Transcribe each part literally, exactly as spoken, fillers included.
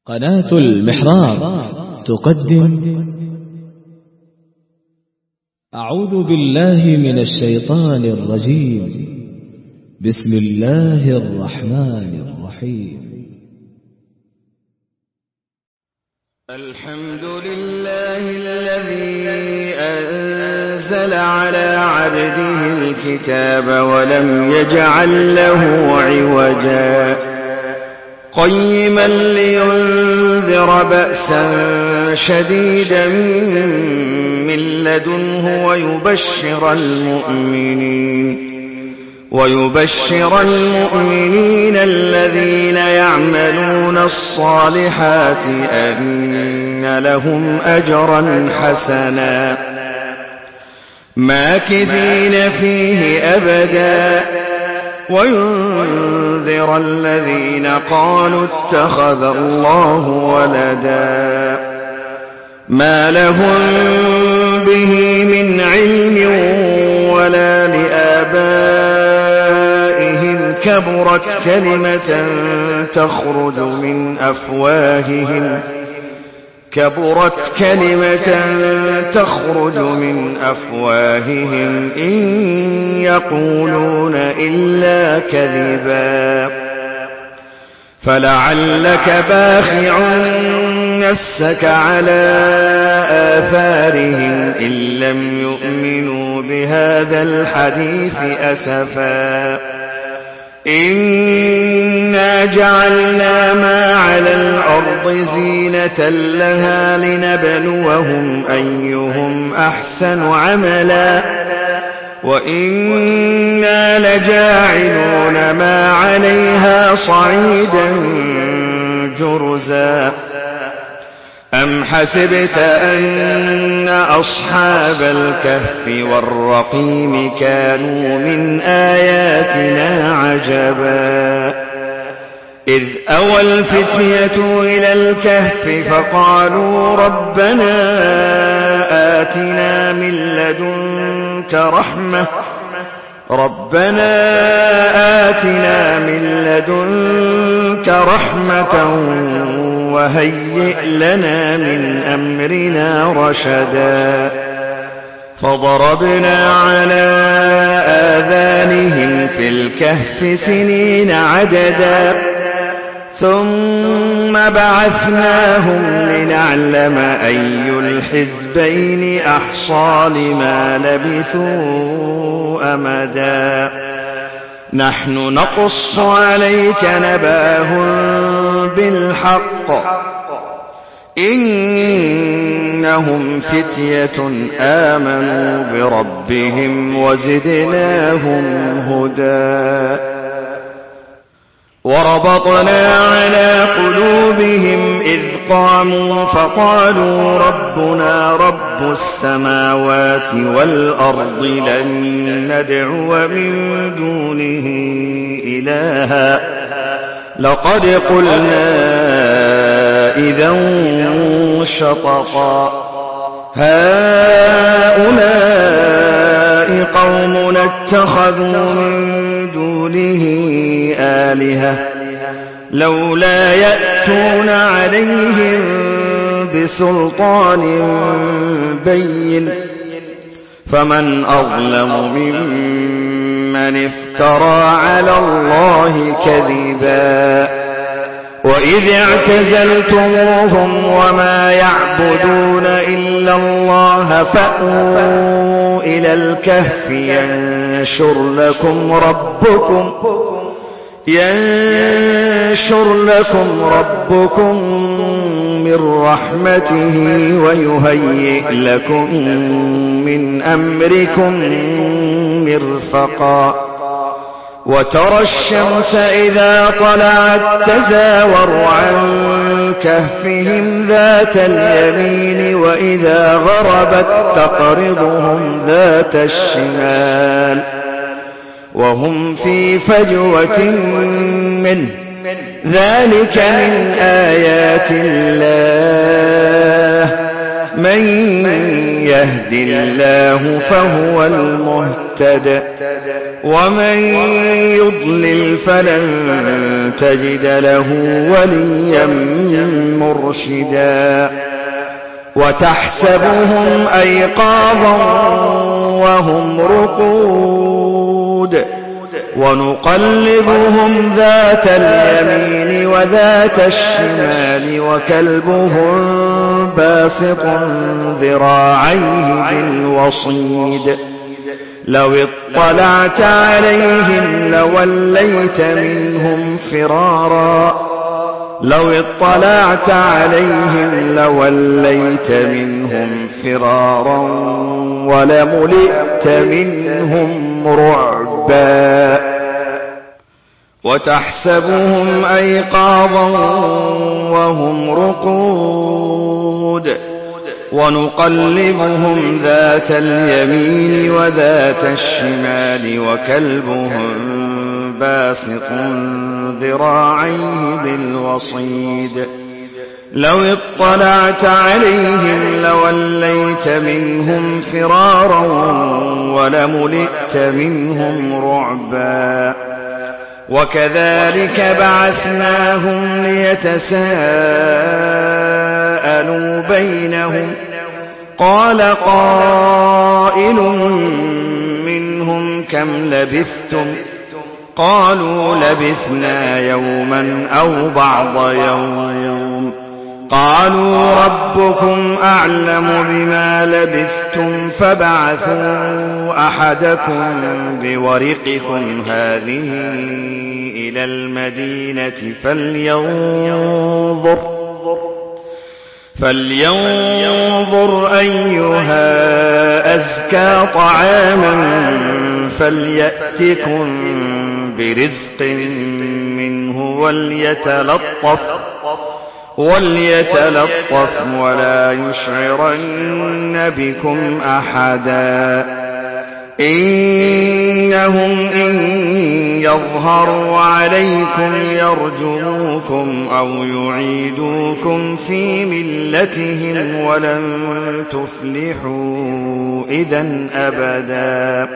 قناة المحراب تقدم أعوذ بالله من الشيطان الرجيم. بسم الله الرحمن الرحيم. الحمد لله الذي أنزل على عبده الكتاب ولم يجعل له عوجا قيما لينذر بأسا شديدا من لدنه ويبشر المؤمنين ويبشر المؤمنين الذين يعملون الصالحات أن لهم أجرا حسنا ماكثين فيه أبدا وينذر الذين قالوا اتخذ الله ولدا ما لهم به من علم ولا لآبائهم كبرت كلمة تخرج من أفواههم كبرت كلمة تخرج من أفواههم إن يقولون إلا كذبا فلعلك باخع نفسك على آثارهم إن لم يؤمنوا بهذا الحديث أسفا إنا جعلنا ما على الأرض زينة لها لنبلوهم أيهم أحسن عملا وإنا لجاعلون ما عليها صعيدا جرزا أم حسبت أن أصحاب الكهف والرقيم كانوا من آياتنا عجبا إذ أوى الفتية إلى الكهف فقالوا ربنا آتنا من لدنك رحمة ربنا آتنا من لدنك رحمة وهيئ لنا من أمرنا رشدا فضربنا على آذانهم في الكهف سنين عددا ثم بعثناهم لنعلم أي الحزبين أحصى لما لبثوا أمدا نحن نقص عليك نباهم بالحق إنهم فتية آمنوا بربهم وزدناهم هدى وربطنا على قلوبهم إذ قاموا فقالوا ربنا رب السماوات والأرض لن ندعو من دونه إلها لقد قلنا إذا شططا هؤلاء قوم اتخذوا من دونه آلهة لولا يأتون عليهم بسلطان بين فمن أظلم ممن افترى على الله كذبا وإذ اعتزلتموهم وما يعبدون إلا الله فأووا إلى الكهف ينشر لكم ربكم ينشر لكم ربكم من رحمته ويهيئ لكم من أمركم مرفقا وترى الشمس إذا طلعت تزاور عن كهفهم ذات اليمين وإذا غربت تقرضهم ذات الشمال وهم في فجوة منه ذلك من آيات الله من يهد الله فهو المهتد ومن يضلل فلن تجد له وليا مرشدا وتحسبهم أيقاظا وهم رقود ونقلبهم ذات اليمين وذات الشمال وكلبهم باسط ذراعيه بالوصيد لو اطلعت عليهم لوليت منهم فرارا لو اطلعت عليهم لوليت منهم فرارا ولملئت منهم رعبا وتحسبهم أيقاظا وهم رقود ونقلبهم ذات اليمين وذات الشمال وكلبهم باسط ذراعيه بالوصيد لو اطلعت عليهم لوليت منهم فرارا ولملئت منهم رعبا وكذلك بعثناهم ليتساءلوا بينهم قال قائل منهم كم لبثتم قالوا لبثنا يوما أو بعض يوم قالوا ربكم أعلم بما لبثتم فبعثوا أحدكم بورقكم هذه إلى المدينة فلينظر فلينظر أيها أزكى طعاما فليأتكم برزق منه وليتلطف وليتلطف ولا يشعرن بكم أحدا إنهم إن يظهروا عليكم يرجموكم أو يعيدوكم في ملتهم ولن تفلحوا إذن أبدا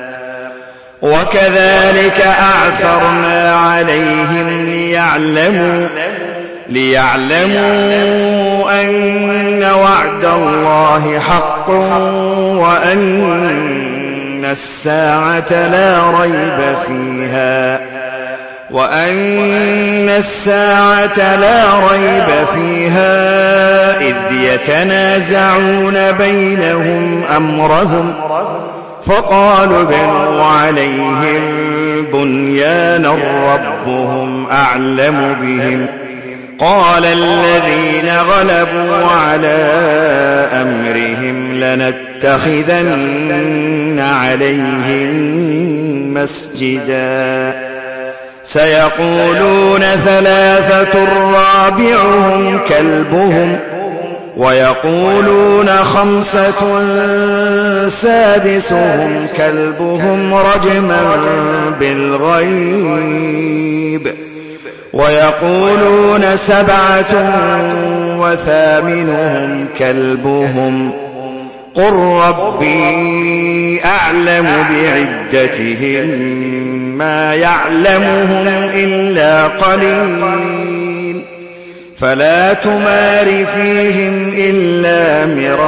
وكذلك أعثرنا عليهم ليعلموا ليعلموا أن وعد الله حق وأن الساعة لا ريب فيها وأن الساعة لا ريب فيها إذ يتنازعون بينهم أمرهم فقالوا ابنوا عليهم بنيانا ربهم أعلم بهم قال الذين غلبوا على أمرهم لنتخذن عليهم مسجدا سيقولون ثلاثة رابعهم كلبهم ويقولون خمسة سادسهم كلبهم رجما بالغيب ويقولون سبعة وثامنهم كلبهم قل ربي أعلم بعدتهم ما يعلمهم إلا قليل فلا تمار فيهم إلا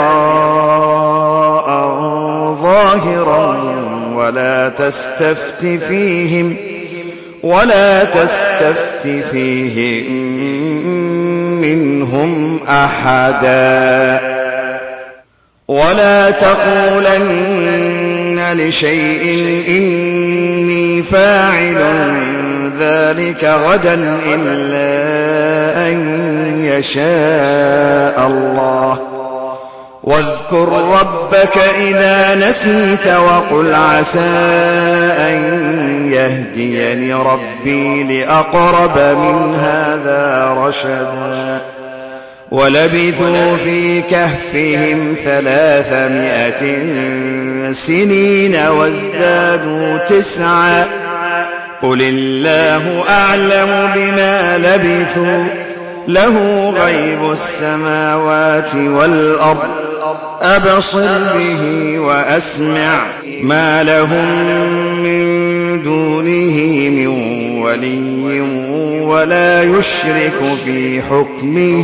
مراء ظاهرا ولا تستفت فيهم ولا تستفت فيهم منهم أحدا ولا تقولن لشيء إني فاعل ذلك غدا إلا أن يشاء الله واذكر ربك إذا نسيت وقل عسى أن يهديني ربي لأقرب من هذا رشدا ولبثوا في كهفهم ثلاثمائة سنين وازدادوا تسعا قل الله أعلم بما لبثوا له غيب السماوات والأرض أبصر به وأسمع ما لهم من دونه دونه من ولي ولا يشرك في حكمه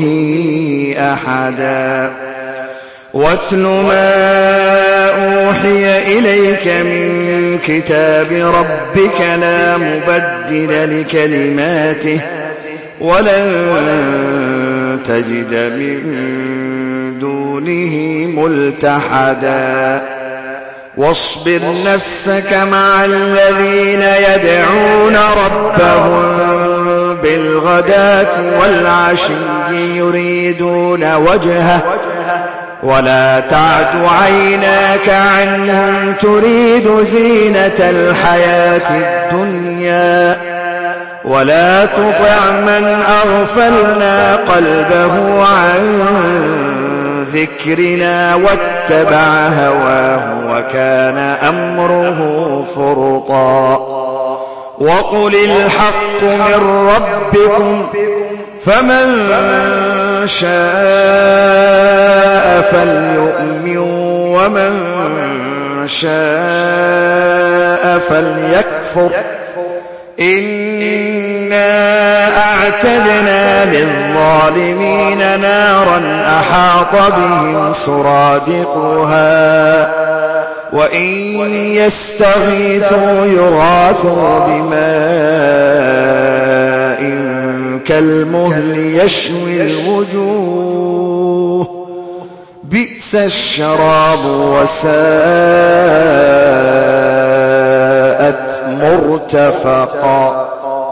أحدا واتل ما أوحي إليك من كتاب ربك لا مبدل لكلماته ولن تجد من دونه ملتحدا واصبر نفسك مع الذين يدعون ربهم بالغداة والعشي يريدون وجهه ولا تعد عيناك عنهم تريد زينة الحياة الدنيا ولا تطع من أغفلنا قلبه عن ذكرنا واتبع هواه وكان أمره فرطا وقل الحق من ربكم فمن شاء فليؤمن ومن شاء فليكفر إنا أعتدنا للظالمين نارا أحاط بهم سرادقها وإن يستغيثوا يغاثوا بماء كالمهل يشوي الوجوه بئس الشراب وساءت مرتفقا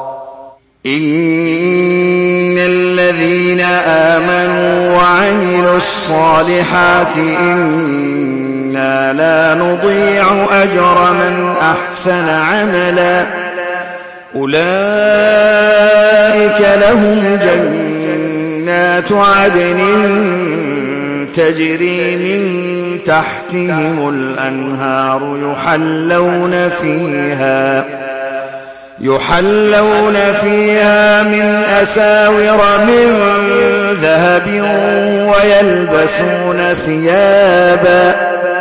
إن الذين آمنوا وعملوا الصالحات إنا لا نضيع أجر من أحسن عملا أولئك لهم جنات عدن تجري من تحتهم الأنهار يحلون فيها يحلون فيها من أساور من ذهب ويلبسون ثيابا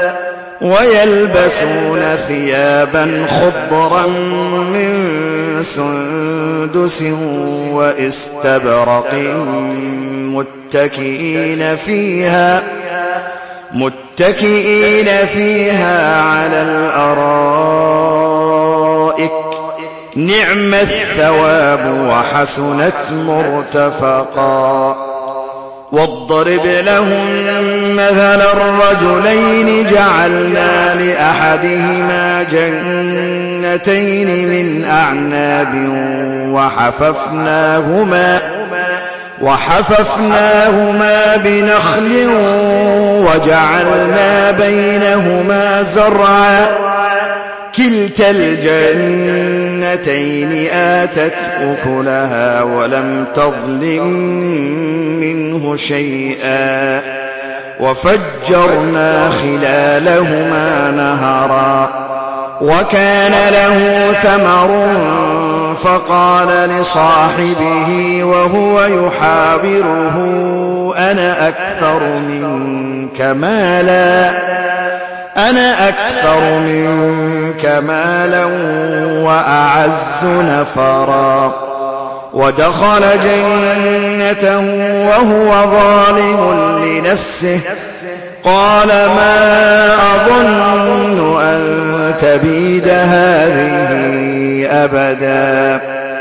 ويلبسون ثيابا خضرا من سندس واستبرق متكئين فيها متكئين فيها على الأرائك نعم الثواب وحسنت مرتفقا واضرب لهم مثل الرجلين جعلنا لأحدهما جنتين من أعناب وحففناهما وحففناهما بنخل وجعلنا بينهما زرعا كلتا الجنتين آتت أكلها ولم تظلم منه شيئا وفجرنا خلالهما نهرا وكان له ثمر فقال لصاحبه وهو يحاوره أنا أكثر منك مالا أنا أكثر منك مالا وأعز نفرا ودخل جنته وهو ظالم لنفسه قال ما أظن أن تبيد هذه أبدا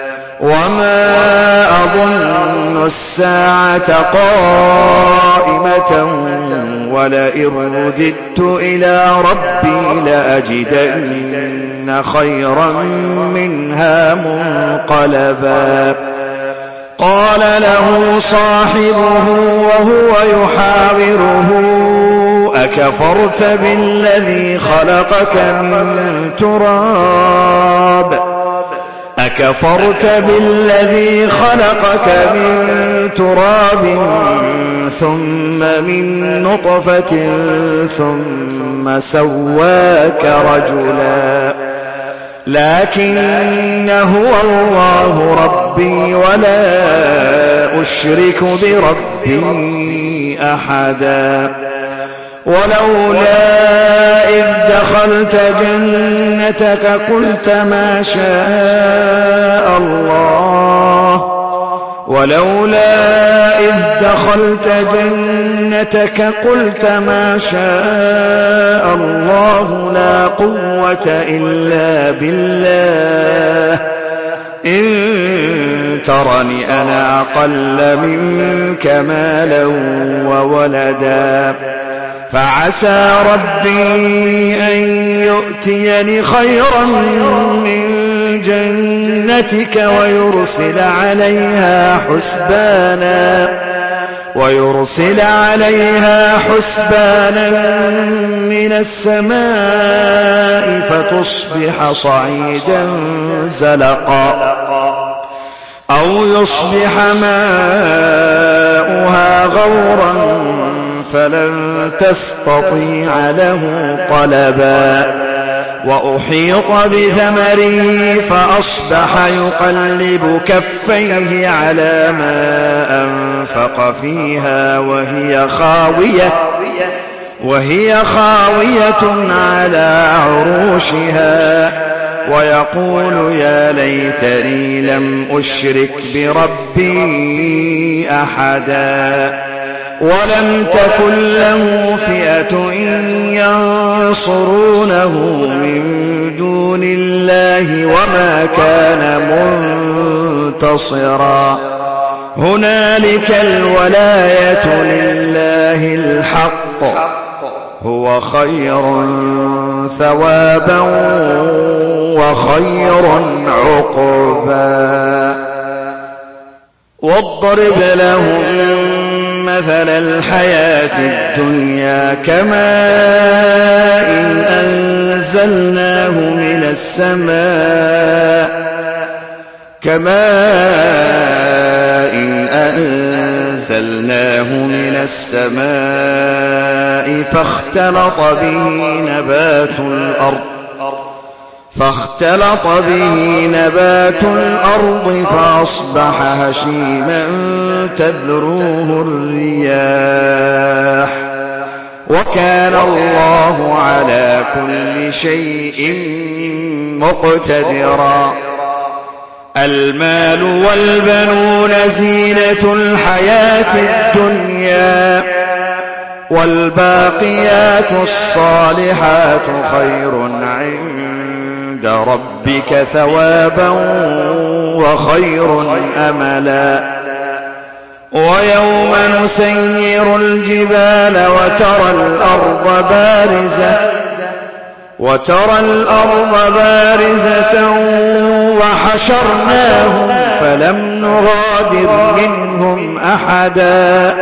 وما أظن الساعة قائمة ولئن رددت إلى ربي لأجدن خيرا منها منقلبا قال له صاحبه وهو يحاوره أكفرت بالذي خلقك من تراب أكفرت بالذي خلقك من تراب ثم من نطفة ثم سواك رجلا لكن هو الله ربي ولا أشرك بربي أحدا ولولا إذ دخلت جنتك قلت ما شاء الله ولولا إذ دخلت جنتك قلت ما شاء الله لا قوة إلا بالله إن ترني أنا أقل منك مالا وولدا فعسى ربي أن يؤتيني خيرا من جنتك ويرسل عليها حسبانا ويرسل عليها حسبانا من السماء فتصبح صعيدا زلقا أو يصبح ماؤها غورا فلن تستطيع له طلبا وأحيط بثمره فأصبح يقلب كفيه على ما أنفق فيها وهي خاوية وهي خاوية على عروشها ويقول يا ليتني لم أشرك بربي أحدا ولم تكن له فئة ينصرونه من دون الله وما كان منتصرا هنالك الولاية لله الحق هو خير ثوابا وخير عقبا واضرب لهم مثل الحياة الدنيا كماء أنزلناه من السماء كماء أنزلناه من السماء فاختلط به نبات الأرض فاختلط به نبات الأرض فأصبح هشيما تذروه الرياح وكان الله على كل شيء مقتدرا المال والبنون زينة الحياة الدنيا والباقيات الصالحات خير عند ربك ثوابا وخير أملا ويوم نسير الجبال وترى الأرض بارزة وترى الأرض بارزة وحشرناهم فلم نغادر منهم أحدا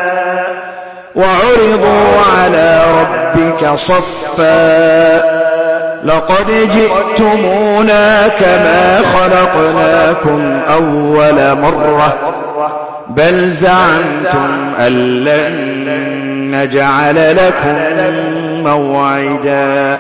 وعرضوا على ربك صفا لقد جئتمونا كما خلقناكم أول مرة بل زعمتم أن لن نجعل لكم موعدا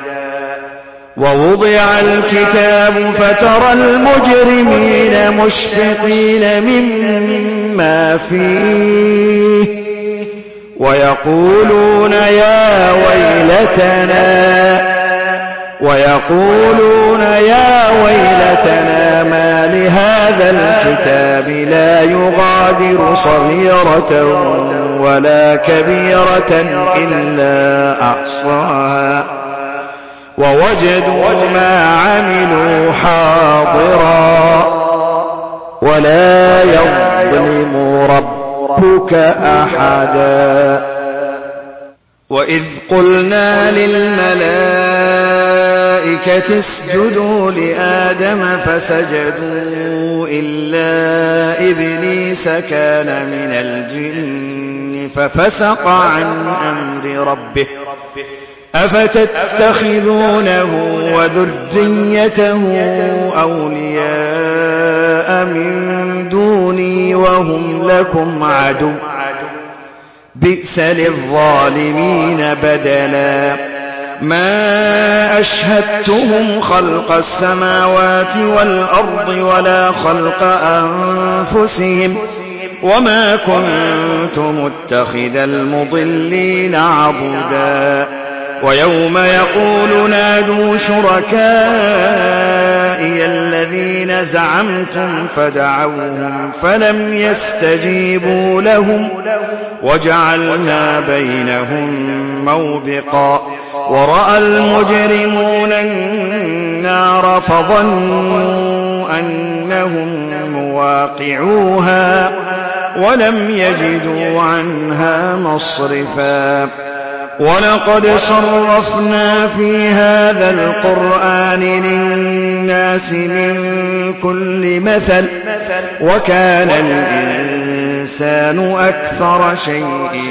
ووضع الكتاب فترى المجرمين مشفقين مما فيه ويقولون يا ويلتنا ويقولون يا ويلتنا ما لهذا الكتاب لا يغادر صغيرة ولا كبيرة إلا أحصاها ووجدوا ما عملوا حاضرا ولا يظلم ربك أحدا وإذ قلنا للملائكة اسجدوا لآدم فسجدوا إلا إبليس كان من الجن ففسق عن أمر ربه أفتتخذونه وذريته أولياء من دوني وهم لكم عدو بئس للظالمين بدلا ما أشهدتهم خلق السماوات والأرض ولا خلق أنفسهم وما كنت متخذ المضلين عضدا ويوم يقول نادوا شركائي الذين زعمتم فدعوهم فلم يستجيبوا لهم وجعلنا بينهم موبقا ورأى المجرمون النار فظنوا أنهم مواقعوها ولم يجدوا عنها مصرفا ولقد صرفنا في هذا القرآن للناس من كل مثل وكان الإنسان أكثر شيء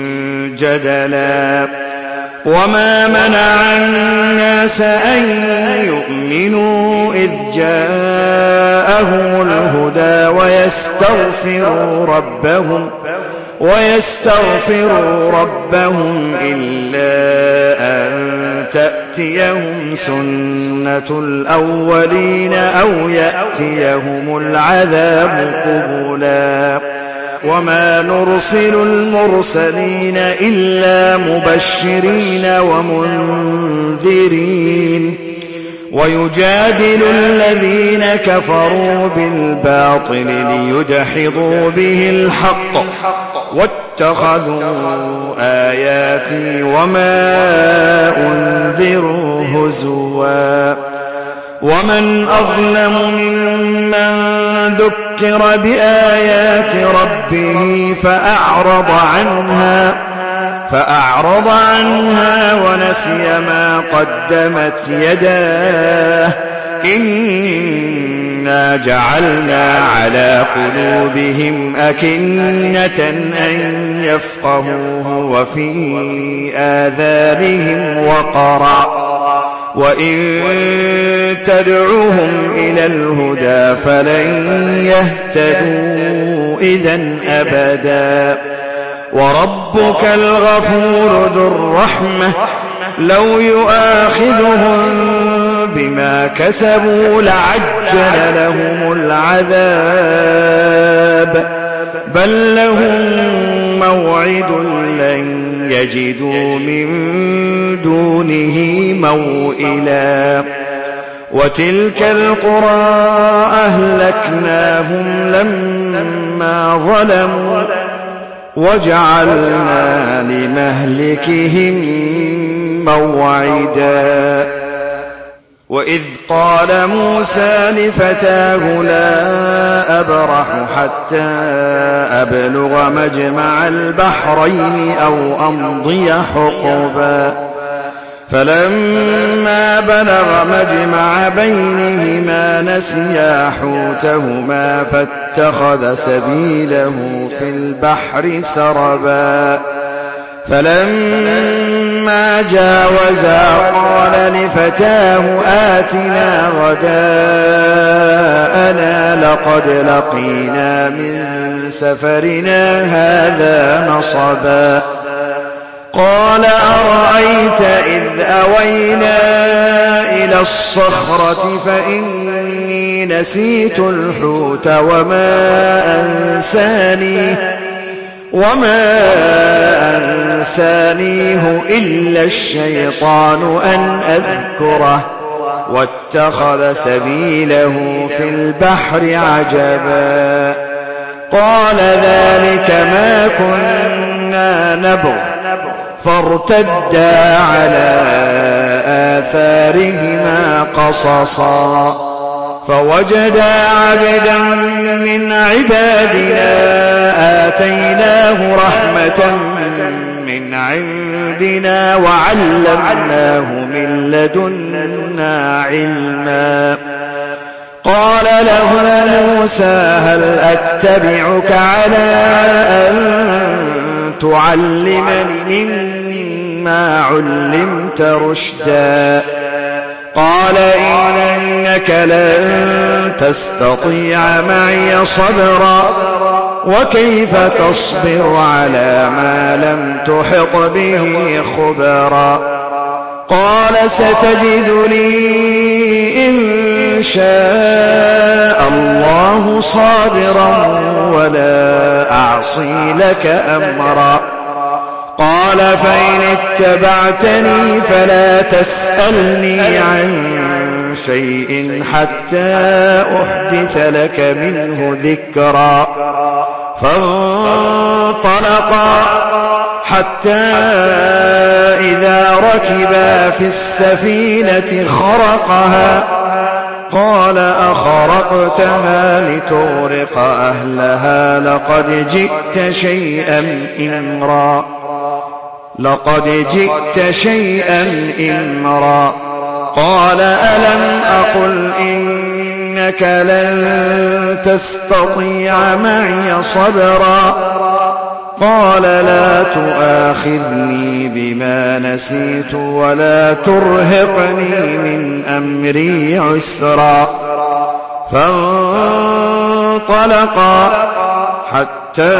جدلا وما منع الناس أن يؤمنوا إذ جاءهم الهدى ويستغفروا ربهم ويستغفروا ربهم إلا أن تأتيهم سنة الأولين أو يأتيهم العذاب قبلا وما نرسل المرسلين إلا مبشرين ومنذرين ويجادل الذين كفروا بالباطل ليدحضوا به الحق واتخذوا آياتي وما أنذروا هزوا ومن أظلم ممن ذكر بآيات ربه فأعرض عنها فأعرض عنها ونسي ما قدمت يداه إنا جعلنا على قلوبهم أكنة أن يفقهوه وفي آذانهم وقرا وإن تدعوهم إلى الهدى فلن يهتدوا إذن أبدا وربك الغفور ذو الرحمة لو يؤاخذهم بما كسبوا لعجل لهم العذاب بل لهم موعد لن يجدوا من دونه موئلا وتلك القرى أهلكناهم لما ظلموا وجعلنا لمهلكهم موعدا وإذ قال موسى لفتاه لا أبرح حتى أبلغ مجمع البحرين أو أمضي حقبا فلما بلغ مجمع بينهما نسيا حوتهما فاتخذ سبيله في البحر سربا فلما جاوزا قال لفتاه آتنا غداءنا لقد لقينا من سفرنا هذا نصبا قال أرأيت إذ أوينا إلى الصخرة فإني نسيت الحوت وما أنسانيه وما أنسانيه إلا الشيطان أن أذكره واتخذ سبيله في البحر عجبا قال ذلك ما كنا نبغ فارتدا على آثارهما قصصا فوجدا عبدا من عبادنا آتيناه رحمة من عندنا وعلمناه من لدنا علما قال له موسى هل أتبعك على أن تعلمني مما علمت رشدا قال إنك لن تستطيع معي صبرا وكيف تصبر على ما لم تحط به خبرا قال ستجدني إن شاء الله صابرا ولا أعصي لك أمرا. قال فإن اتبعتني فلا تسألني عن شيء حتى أحدث لك منه ذكرا. فانطلقا حتى إذا ركبا في السفينة خرقها قال أخرقتها لتغرق أهلها لقد جئت شيئا إمرا لقد جئت شيئا إمرا. قال ألم أقل إنك لن تستطيع معي صبرا. قال لا تؤاخذني بما نسيت ولا ترهقني من أمري عسرا. فانطلقا حتى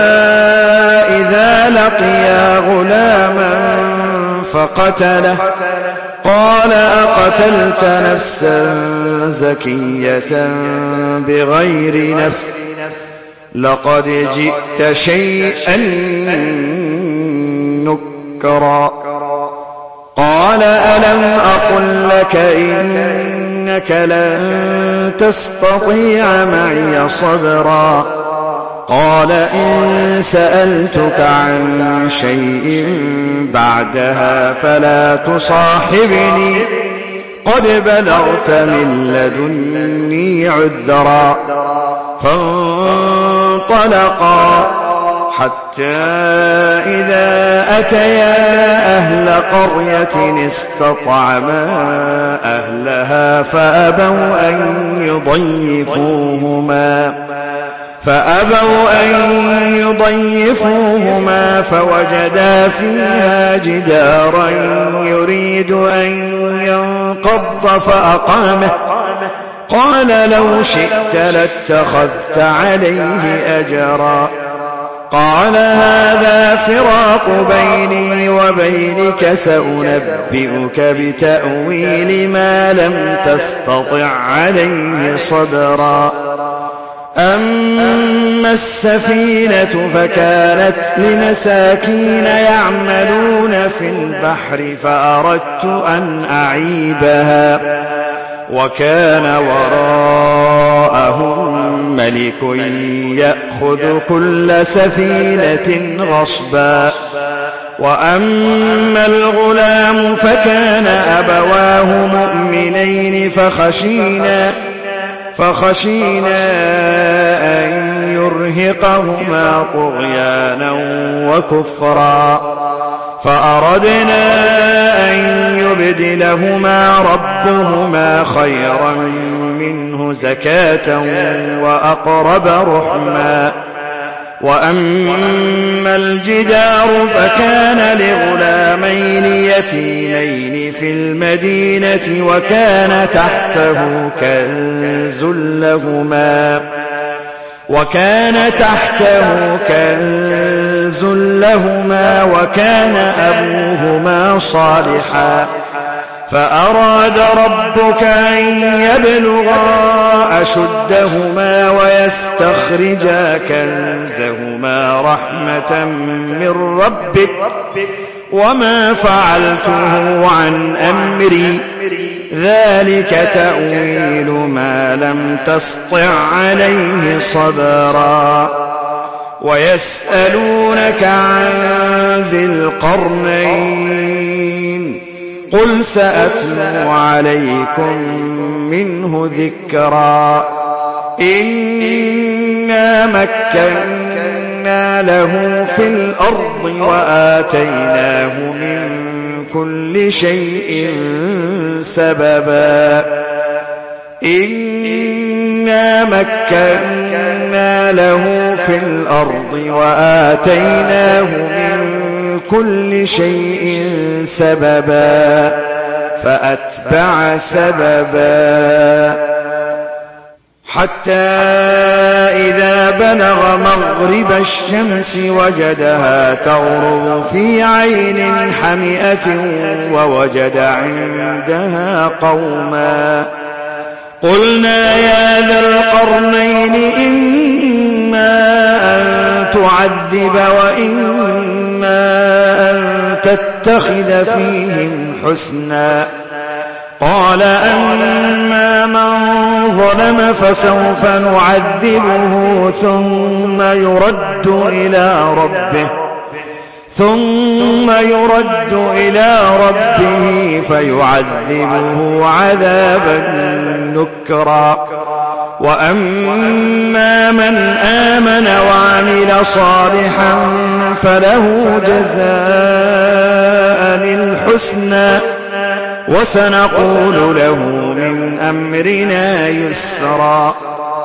إذا لقيا غلاما فقتله. قال أقتلت نفسا زكية بغير نفس لقد جئت شيئا نكرا. قال ألم أقل لك إنك لن تستطيع معي صبرا. قال إن سألتك عن شيء بعدها فلا تصاحبني قد بلغت من لدني عذرا. فانطلقا حتى إذا أتيا أهل قرية استطعما أهلها فأبوا أن يضيفوهما فأبوا أن يضيفوهما فوجدا فيها جدارا يريد أن ينقض فأقامه. قال لو شئت لاتخذت عليه أجرا. قال هذا فراق بيني وبينك سأنبئك بتأويل ما لم تستطع عليه صبرا. أما السفينة فكانت لمساكين يعملون في البحر فأردت أن أعيبها وكان وراءهم ملك يأخذ كل سفينة غصبا. وأما الغلام فكان أبواه مؤمنين فخشينا فخشينا أن يرهقهما طغيانا وكفرا. فأردنا أن يبدلهما ربهما خيرا منه زكاة وأقرب رحما. وأما الجدار فكان لغلامين يتيمين في المدينة وكان تحته كنز لهما وكان تحته كنز لهما وكان أبوهما صالحا. فأراد ربك أن يبلغا أشدهما ويستخرجا كنزهما رحمة من ربك وما فعلته عن أمري ذلك تأويل ما لم تسطع عليه صبرا. ويسألونك عن ذي القرنين قل سأتلو عليكم منه ذكرا. إنا مكنا له في الأرض وآتيناه من كل شيء سببا. إنا مكنا له في الأرض وآتيناه من كل شيء سببا فأتبع سببا حتى إذا بلغ مغرب الشمس وجدها تغرب في عين حمئة ووجد عندها قوما قلنا يا ذا القرنين إما أن تعذب وإما أن تتخذ فيهم حسنا قال أما من ظلم فسوف نعذبه ثم يرد إلى ربه ثم يرد إلى ربه فيعذبه عذابا نكرا وأما من آمن وعمل صالحا فله جزاء الحسنى وسنقول له من أمرنا يسرا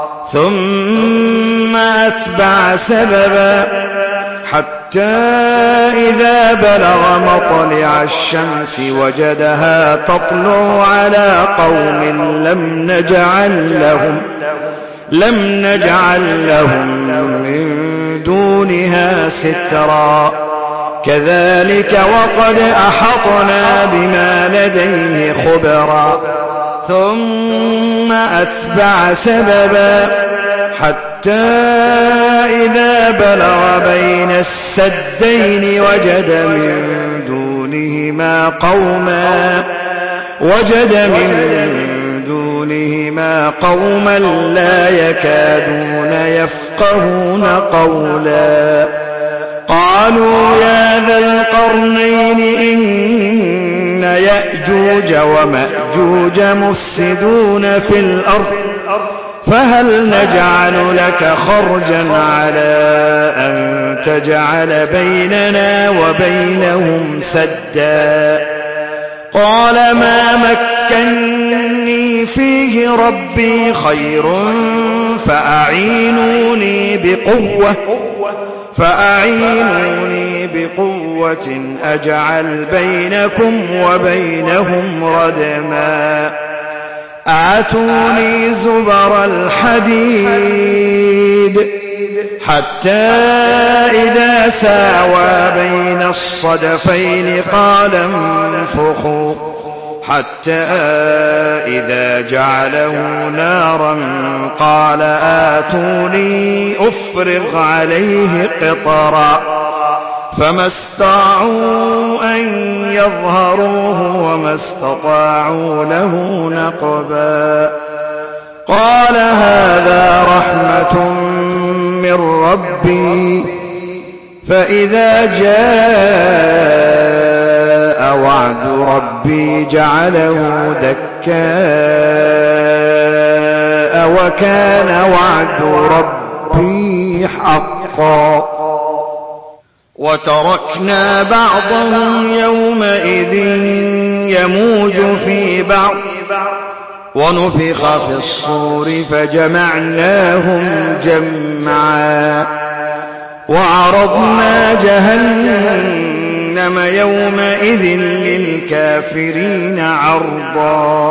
ثم أتبع سببا حتى إذا بلغ مطلع الشمس وجدها تطلع على قوم لم نجعل لهم لم نجعل لهم من دونها سترا كذلك وقد أحطنا بما لديه خبرا ثم أتبع سببا حتى إذا بلغ بين السدين وجد من دونهما قوما وجد من دونهما قوما لا يكادون يفقهون قولا قالوا يا ذا القرنين إن يأجوج ومأجوج مفسدون في الأرض فهل نجعل لك خرجا على أن تجعل بيننا وبينهم سدا قال ما مكني فيه ربي خير فأعينوني بقوة فأعينوني بقوة أجعل بينكم وبينهم ردما آتوني زبر الحديد حتى إذا ساوى بين الصدفين قال انفخوا حتى إذا جعله نارا قال آتوني أفرغ عليه قطرا فما استطاعوا أن يظهروه وما استطاعوا له نقبا قال هذا رحمة من ربي فإذا جاء وعد ربي جعله دكاء وكان وعد ربي حقا وتركنا بعضهم يومئذ يموج في بعض ونفخ في الصور فجمعناهم جمعا وعرضنا جهنم يومئذ للكافرين عرضا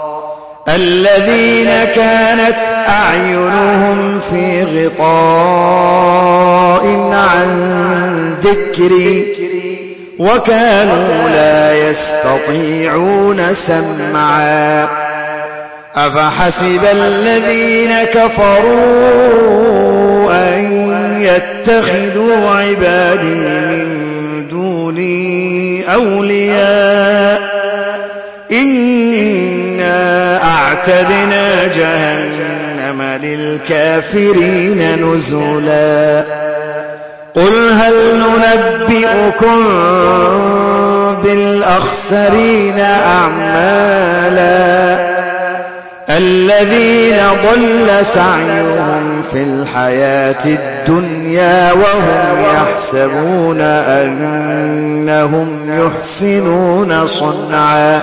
الذين كانت أعينهم في غطاء عن ذكري وكانوا لا يستطيعون سمعا أفحسب الذين كفروا أن يتخذوا عبادي من دوني أولياء إنا أعتدنا جهنم للكافرين نزلا قل هل ننبئكم بالأخسرين أعمالا الذين ضل سعيهم في الحياة الدنيا وهم يحسبون أنهم يحسنون صنعا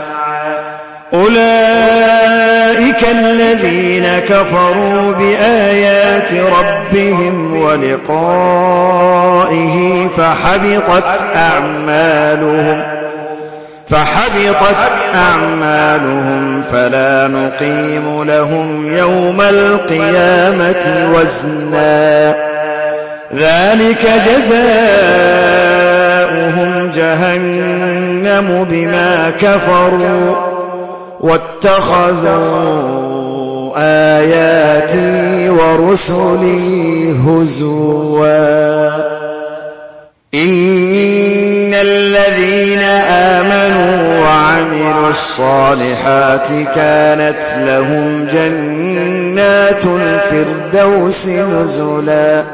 أولئك الذين كفروا بآيات ربهم ولقائه فحبطت أعمالهم فحبطت أعمالهم فلا نقيم لهم يوم القيامة وزنا ذلك جزاؤهم جهنم بما كفروا واتخذوا آياتي ورسلي هزوا إن الذين آمنوا وعملوا الصالحات كانت لهم جنات الفردوس نزلا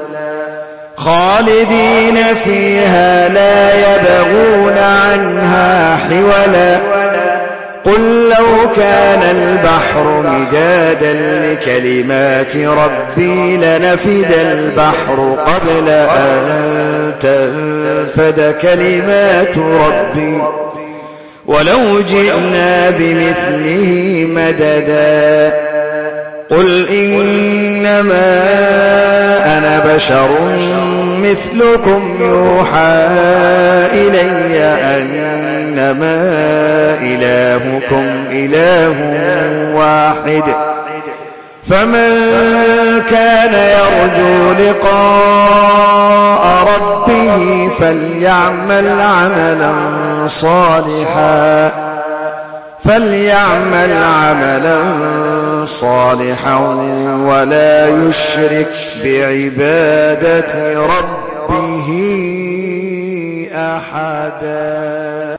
خالدين فيها لا يبغون عنها حولا قل لو كان البحر مدادا لكلمات ربي لنفد البحر قبل أن تنفد كلمات ربي ولو جئنا بمثله مددا قل إنما أنا بشر مثلكم يوحى إلي أنما إلهكم إله واحد فمن كان يرجو لقاء ربه فليعمل عملا صالحا فليعمل عملا صالحا ولا يشرك بعبادة ربه أحدا.